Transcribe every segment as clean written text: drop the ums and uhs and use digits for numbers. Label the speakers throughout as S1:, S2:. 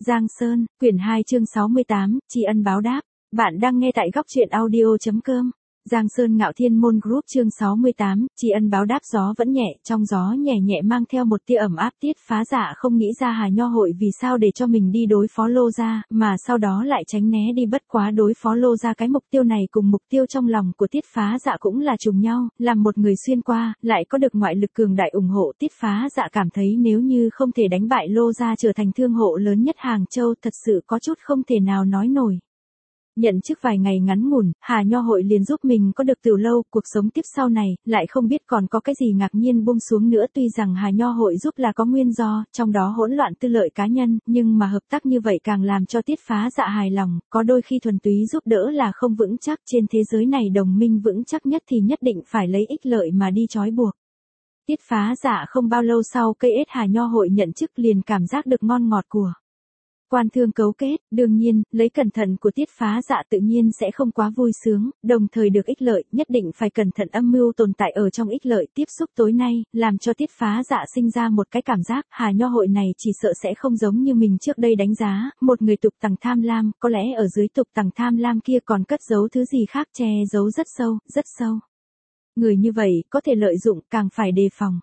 S1: Giang Sơn, quyển 2 chương 68, tri ân báo đáp. Bạn đang nghe tại góc truyện audio.com. Giang Sơn Ngạo Thiên Môn Group chương 68, tri ân báo đáp. Gió vẫn nhẹ, trong gió nhẹ nhẹ mang theo một tia ẩm áp. Tiết Phá Dạ không nghĩ ra Hà Nho hội vì sao để cho mình đi đối phó Lô gia, mà sau đó lại tránh né đi. Bất quá đối phó Lô gia, cái mục tiêu này cùng mục tiêu trong lòng của Tiết Phá Dạ cũng là trùng nhau, làm một người xuyên qua, lại có được ngoại lực cường đại ủng hộ. Tiết Phá Dạ cảm thấy nếu như không thể đánh bại Lô gia trở thành thương hộ lớn nhất Hàng Châu, thật sự có chút không thể nào nói nổi. Nhận chức vài ngày ngắn ngủn, Hà Nho hội liền giúp mình có được từ lâu, cuộc sống tiếp sau này, lại không biết còn có cái gì ngạc nhiên buông xuống nữa. Tuy rằng Hà Nho hội giúp là có nguyên do, trong đó hỗn loạn tư lợi cá nhân, nhưng mà hợp tác như vậy càng làm cho Tiết Phá Dạ hài lòng, có đôi khi thuần túy giúp đỡ là không vững chắc. Trên thế giới này đồng minh vững chắc nhất thì nhất định phải lấy ích lợi mà đi trói buộc. Tiết Phá Dạ không bao lâu sau cây ết Hà Nho hội nhận chức liền cảm giác được ngon ngọt của quan thương cấu kết. Đương nhiên, lấy cẩn thận của Tiết Phá Dạ tự nhiên sẽ không quá vui sướng, đồng thời được ích lợi, nhất định phải cẩn thận. Âm mưu tồn tại ở trong ích lợi. Tiếp xúc tối nay, làm cho Tiết Phá Dạ sinh ra một cái cảm giác, Hà Nho hội này chỉ sợ sẽ không giống như mình trước đây đánh giá, một người tục tằng tham lam, có lẽ ở dưới tục tằng tham lam kia còn cất giấu thứ gì khác, che giấu rất sâu, rất sâu. Người như vậy, có thể lợi dụng, càng phải đề phòng.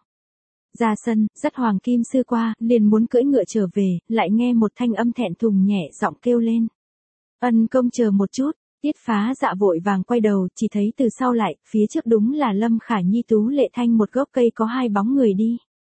S1: Ra sân, dắt Hoàng Kim Sư qua, liền muốn cưỡi ngựa trở về, lại nghe một thanh âm thẹn thùng nhẹ giọng kêu lên. Ân công chờ một chút. Tiết Phá Dạ vội vàng quay đầu, chỉ thấy từ sau lại, phía trước đúng là Lâm Khả Nhi Tú Lệ Thanh. Một gốc cây có hai bóng người đi.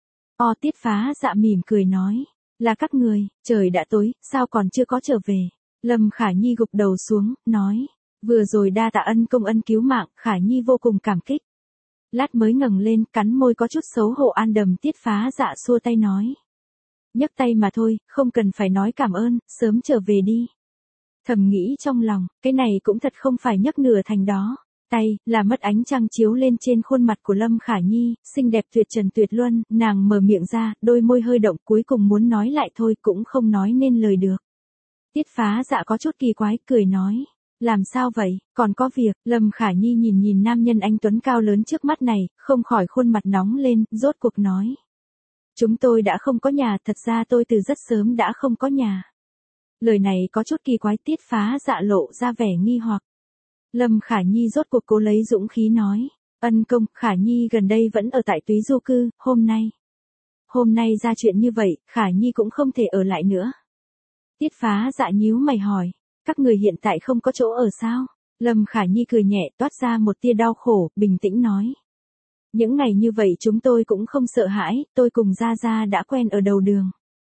S1: Tiết Phá Dạ mỉm cười nói. Là các người, trời đã tối, sao còn chưa có trở về. Lâm Khả Nhi gục đầu xuống, nói. Vừa rồi đa tạ ân công ân cứu mạng, Khả Nhi vô cùng cảm kích. Lát mới ngẩng lên, cắn môi có chút xấu hổ an đầm. Tiết Phá Dạ xua tay nói. Nhấc tay mà thôi, không cần phải nói cảm ơn, sớm trở về đi. Thầm nghĩ trong lòng, cái này cũng thật không phải nhấc nửa thành đó. Tay, là mất ánh trăng chiếu lên trên khuôn mặt của Lâm Khả Nhi, xinh đẹp tuyệt trần tuyệt luân, nàng mở miệng ra, đôi môi hơi động, cuối cùng muốn nói lại thôi cũng không nói nên lời được. Tiết Phá Dạ có chút kỳ quái, cười nói. Làm sao vậy, còn có việc. Lâm Khả Nhi nhìn nam nhân anh tuấn cao lớn trước mắt này, không khỏi khuôn mặt nóng lên, rốt cuộc nói. Chúng tôi đã không có nhà, thật ra tôi từ rất sớm đã không có nhà. Lời này có chút kỳ quái. Tiết Phá Dạ lộ ra vẻ nghi hoặc. Lâm Khả Nhi rốt cuộc cố lấy dũng khí nói. Ân công, Khả Nhi gần đây vẫn ở tại Túy Du Cư, hôm nay ra chuyện như vậy, Khả Nhi cũng không thể ở lại nữa. Tiết Phá Dạ nhíu mày hỏi. Các người hiện tại không có chỗ ở sao? Lâm Khả Nhi cười nhẹ, toát ra một tia đau khổ, bình tĩnh nói. Những ngày như vậy chúng tôi cũng không sợ hãi, tôi cùng Gia Gia đã quen ở đầu đường.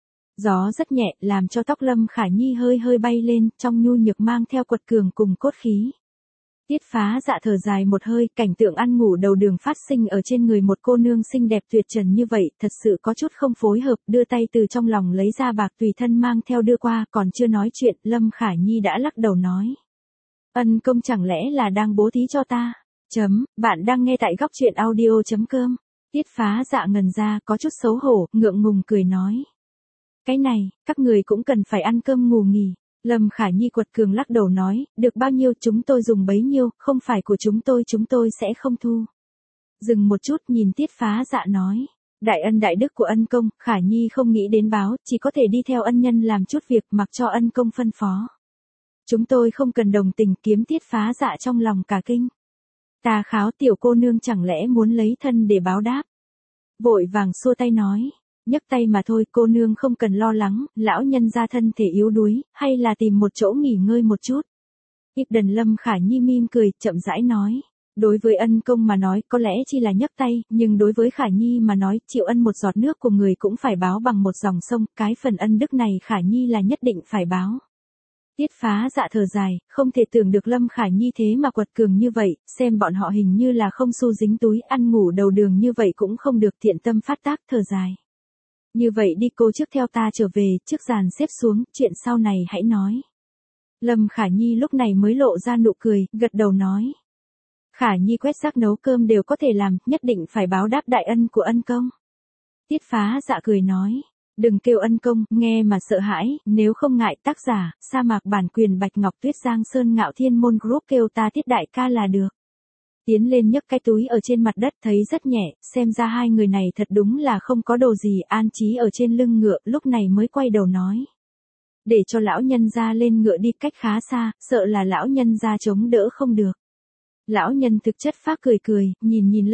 S1: Gió rất nhẹ, làm cho tóc Lâm Khả Nhi hơi hơi bay lên, trong nhu nhược mang theo quật cường cùng cốt khí. Tiết Phá Dạ thở dài một hơi, cảnh tượng ăn ngủ đầu đường phát sinh ở trên người một cô nương xinh đẹp tuyệt trần như vậy, thật sự có chút không phối hợp. Đưa tay từ trong lòng lấy ra bạc tùy thân mang theo đưa qua, còn chưa nói chuyện, Lâm Khả Nhi đã lắc đầu nói. Ân công chẳng lẽ là đang bố thí cho ta? Bạn đang nghe tại góc truyện audio.com. Tiết Phá Dạ ngần ra, có chút xấu hổ, ngượng ngùng cười nói. Cái này, các người cũng cần phải ăn cơm ngủ nghỉ. Lâm Khả Nhi quật cường lắc đầu nói, được bao nhiêu chúng tôi dùng bấy nhiêu, không phải của chúng tôi sẽ không thu. Dừng một chút nhìn Tiết Phá Dạ nói, đại ân đại đức của ân công, Khả Nhi không nghĩ đến báo, chỉ có thể đi theo ân nhân làm chút việc mặc cho ân công phân phó. Chúng tôi không cần đồng tình. Kiếm Tiết Phá Dạ trong lòng cả kinh. Ta kháo tiểu cô nương chẳng lẽ muốn lấy thân để báo đáp. Vội vàng xua tay nói. Nhấc tay mà thôi, cô nương không cần lo lắng, lão nhân gia thân thể yếu đuối, hay là tìm một chỗ nghỉ ngơi một chút. Đần. Lâm Khả Nhi mỉm cười, chậm rãi nói. Đối với ân công mà nói, có lẽ chỉ là nhấc tay, nhưng đối với Khả Nhi mà nói, chịu ân một giọt nước của người cũng phải báo bằng một dòng sông, cái phần ân đức này Khả Nhi là nhất định phải báo. Tiết Phá Dạ thở dài, không thể tưởng được Lâm Khả Nhi thế mà quật cường như vậy, xem bọn họ hình như là không xu dính túi, ăn ngủ đầu đường như vậy cũng không được. Thiện tâm phát tác, thở dài. Như vậy đi, cô trước theo ta trở về, trước dàn xếp xuống, chuyện sau này hãy nói. Lâm Khả Nhi lúc này mới lộ ra nụ cười, gật đầu nói. Khả Nhi quét rác nấu cơm đều có thể làm, nhất định phải báo đáp đại ân của ân công. Tiết Phá Dạ cười nói. Đừng kêu ân công, nghe mà sợ hãi, nếu không ngại tác giả, sa mạc bản quyền Bạch Ngọc Tuyết Giang Sơn Ngạo Thiên Môn Group kêu ta Tiết đại ca là được. Tiến lên nhấc cái túi ở trên mặt đất thấy rất nhẹ, xem ra hai người này thật đúng là không có đồ gì. An Chí ở trên lưng ngựa lúc này mới quay đầu nói. để cho lão nhân gia lên ngựa đi cách khá xa, sợ là lão nhân gia chống đỡ không được. Lão nhân thực chất phác cười cười, nhìn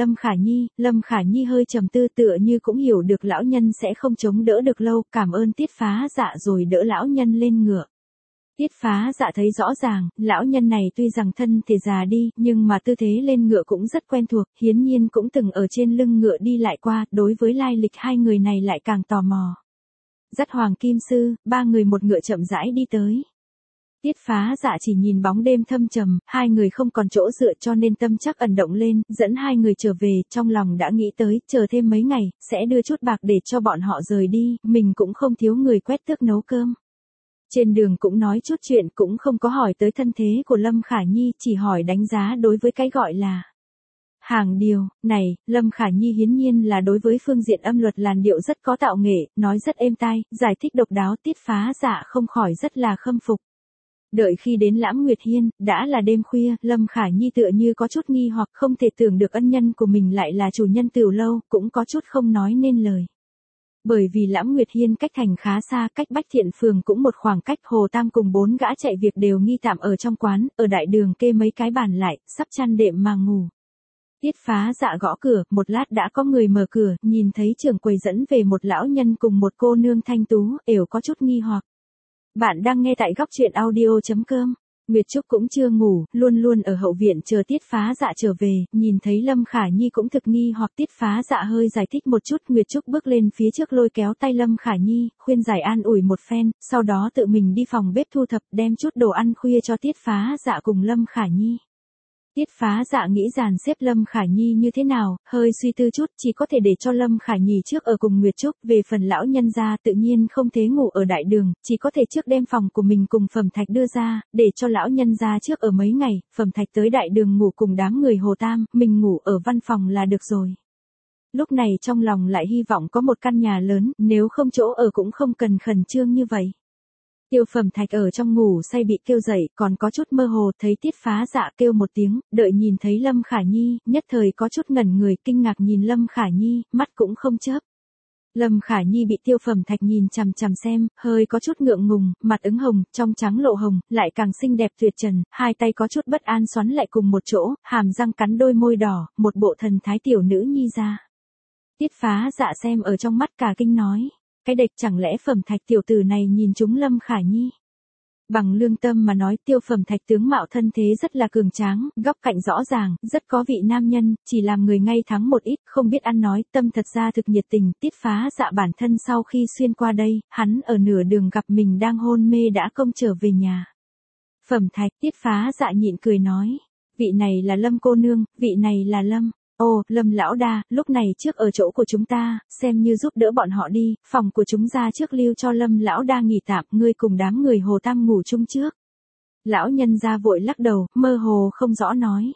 S1: Lâm Khả Nhi hơi trầm tư tựa như cũng hiểu được lão nhân sẽ không chống đỡ được lâu, cảm ơn Tiết Phá Dạ rồi đỡ lão nhân lên ngựa. Tiết Phá Dạ thấy rõ ràng, lão nhân này tuy rằng thân thể già đi, nhưng mà tư thế lên ngựa cũng rất quen thuộc, hiển nhiên cũng từng ở trên lưng ngựa đi lại qua, đối với lai lịch hai người này lại càng tò mò. Dắt Hoàng Kim Sư, ba người một ngựa chậm rãi đi tới. Tiết Phá Dạ chỉ nhìn bóng đêm thâm trầm, hai người không còn chỗ dựa cho nên tâm chắc ẩn động lên, dẫn hai người trở về, trong lòng đã nghĩ tới, chờ thêm mấy ngày, sẽ đưa chút bạc để cho bọn họ rời đi, mình cũng không thiếu người quét tước nấu cơm. Trên đường cũng nói chút chuyện, cũng không có hỏi tới thân thế của Lâm Khả Nhi, chỉ hỏi đánh giá đối với cái gọi là hàng điều này. Lâm Khả Nhi hiển nhiên là đối với phương diện âm luật làn điệu rất có tạo nghệ, nói rất êm tai, giải thích độc đáo. Tiết Phá Dạ không khỏi rất là khâm phục. Đợi khi đến Lãm Nguyệt Hiên, đã là đêm khuya, Lâm Khả Nhi tựa như có chút nghi hoặc không thể tưởng được ân nhân của mình lại là chủ nhân tiểu lâu, cũng có chút không nói nên lời. Bởi vì Lãm Nguyệt Hiên cách thành khá xa, cách Bách Thiện Phường cũng một khoảng cách, Hồ Tam cùng 4 gã chạy việc đều nghi tạm ở trong quán, ở đại đường kê mấy cái bàn lại, sắp chăn đệm mà ngủ. Tiết Phá Dạ gõ cửa, một lát đã có người mở cửa, nhìn thấy trưởng quầy dẫn về một lão nhân cùng một cô nương thanh tú, ểu có chút nghi hoặc. Bạn đang nghe tại góc truyện audio.com. Nguyệt Trúc cũng chưa ngủ, luôn luôn ở hậu viện chờ Tiết Phá Dạ trở về, nhìn thấy Lâm Khả Nhi cũng thực nghi hoặc. Tiết Phá Dạ hơi giải thích một chút, Nguyệt Trúc bước lên phía trước lôi kéo tay Lâm Khả Nhi, khuyên giải an ủi một phen, sau đó tự mình đi phòng bếp thu thập, đem chút đồ ăn khuya cho Tiết Phá Dạ cùng Lâm Khả Nhi. Tiết Phá Dạ nghĩ dàn xếp Lâm Khả Nhi như thế nào, hơi suy tư chút, chỉ có thể để cho Lâm Khả Nhi trước ở cùng Nguyệt Trúc, về phần lão nhân gia tự nhiên không thế ngủ ở đại đường, chỉ có thể trước đem phòng của mình cùng Phẩm Thạch đưa ra, để cho lão nhân gia trước ở mấy ngày, Phẩm Thạch tới đại đường ngủ cùng đám người Hồ Tam, mình ngủ ở văn phòng là được rồi. Lúc này trong lòng lại hy vọng có một căn nhà lớn, nếu không chỗ ở cũng không cần khẩn trương như vậy. Tiêu Phẩm Thạch ở trong ngủ say bị kêu dậy, còn có chút mơ hồ, thấy Tiết Phá Dạ kêu một tiếng, đợi nhìn thấy Lâm Khả Nhi, nhất thời có chút ngẩn người, kinh ngạc nhìn Lâm Khả Nhi, mắt cũng không chớp. Lâm Khả Nhi bị Tiêu Phẩm Thạch nhìn chằm chằm xem, hơi có chút ngượng ngùng, mặt ửng hồng, trong trắng lộ hồng, lại càng xinh đẹp tuyệt trần, hai tay có chút bất an xoắn lại cùng một chỗ, hàm răng cắn đôi môi đỏ, một bộ thần thái tiểu nữ nhi ra. Tiết Phá Dạ xem ở trong mắt cả kinh nói. Cái đệch chẳng lẽ Phẩm Thạch tiểu tử này nhìn trúng Lâm Khả Nhi. Bằng lương tâm mà nói, Tiêu Phẩm Thạch tướng mạo thân thế rất là cường tráng, góc cạnh rõ ràng, rất có vị nam nhân, chỉ làm người ngay thắng một ít, không biết ăn nói, tâm thật ra thực nhiệt tình. Tiết Phá Dạ bản thân sau khi xuyên qua đây, hắn ở nửa đường gặp mình đang hôn mê đã không trở về nhà. Phẩm Thạch, Tiết Phá Dạ nhịn cười nói, vị này là Lâm cô nương, vị này là Lâm. Ồ, Lâm lão đa, lúc này trước ở chỗ của chúng ta, xem như giúp đỡ bọn họ đi, phòng của chúng ta trước lưu cho Lâm lão đa nghỉ tạm, ngươi cùng đám người Hồ Tam ngủ chung trước. Lão nhân gia vội lắc đầu, mơ hồ không rõ nói.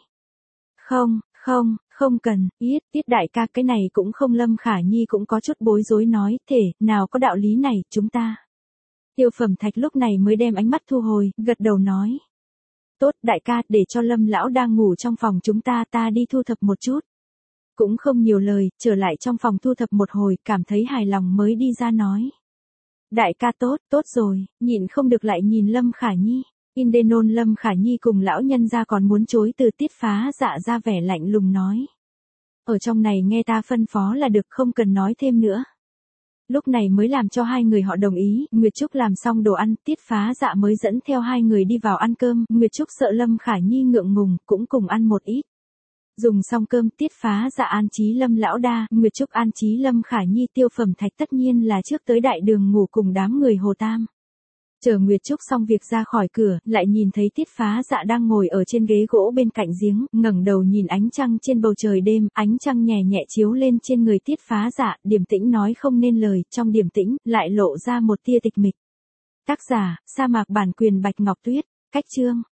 S1: Không cần, Tiết đại ca cái này cũng không. Lâm Khả Nhi cũng có chút bối rối nói, thể, nào có đạo lý này, chúng ta. Tiêu Phẩm Thạch lúc này mới đem ánh mắt thu hồi, gật đầu nói. Tốt đại ca, để cho Lâm lão đang ngủ trong phòng chúng ta, ta đi thu thập một chút. Cũng không nhiều lời, trở lại trong phòng thu thập một hồi, cảm thấy hài lòng mới đi ra nói. Đại ca tốt rồi, nhịn không được lại nhìn Lâm Khả Nhi. Indenon Lâm Khả Nhi cùng lão nhân gia còn muốn chối từ. Tiết Phá Dạ ra vẻ lạnh lùng nói. Ở trong này nghe ta phân phó là được, không cần nói thêm nữa. Lúc này mới làm cho hai người họ đồng ý, Nguyệt Trúc làm xong đồ ăn, Tiết Phá Dạ mới dẫn theo hai người đi vào ăn cơm, Nguyệt Trúc sợ Lâm Khả Nhi ngượng ngùng, cũng cùng ăn một ít. Dùng xong cơm, Tiết Phá Dạ an trí Lâm lão đa, Nguyệt Trúc an trí Lâm Khả Nhi. Tiêu Phẩm Thạch tất nhiên là trước tới đại đường ngủ cùng đám người Hồ Tam. Chờ Nguyệt Trúc xong việc ra khỏi cửa, lại nhìn thấy Tiết Phá Dạ đang ngồi ở trên ghế gỗ bên cạnh giếng, ngẩng đầu nhìn ánh trăng trên bầu trời đêm, ánh trăng nhẹ nhẹ chiếu lên trên người Tiết Phá Dạ, điềm tĩnh nói không nên lời, trong điềm tĩnh, lại lộ ra một tia tịch mịch. Tác giả, Sa Mạc Bản Quyền Bạch Ngọc Tuyết, cách chương.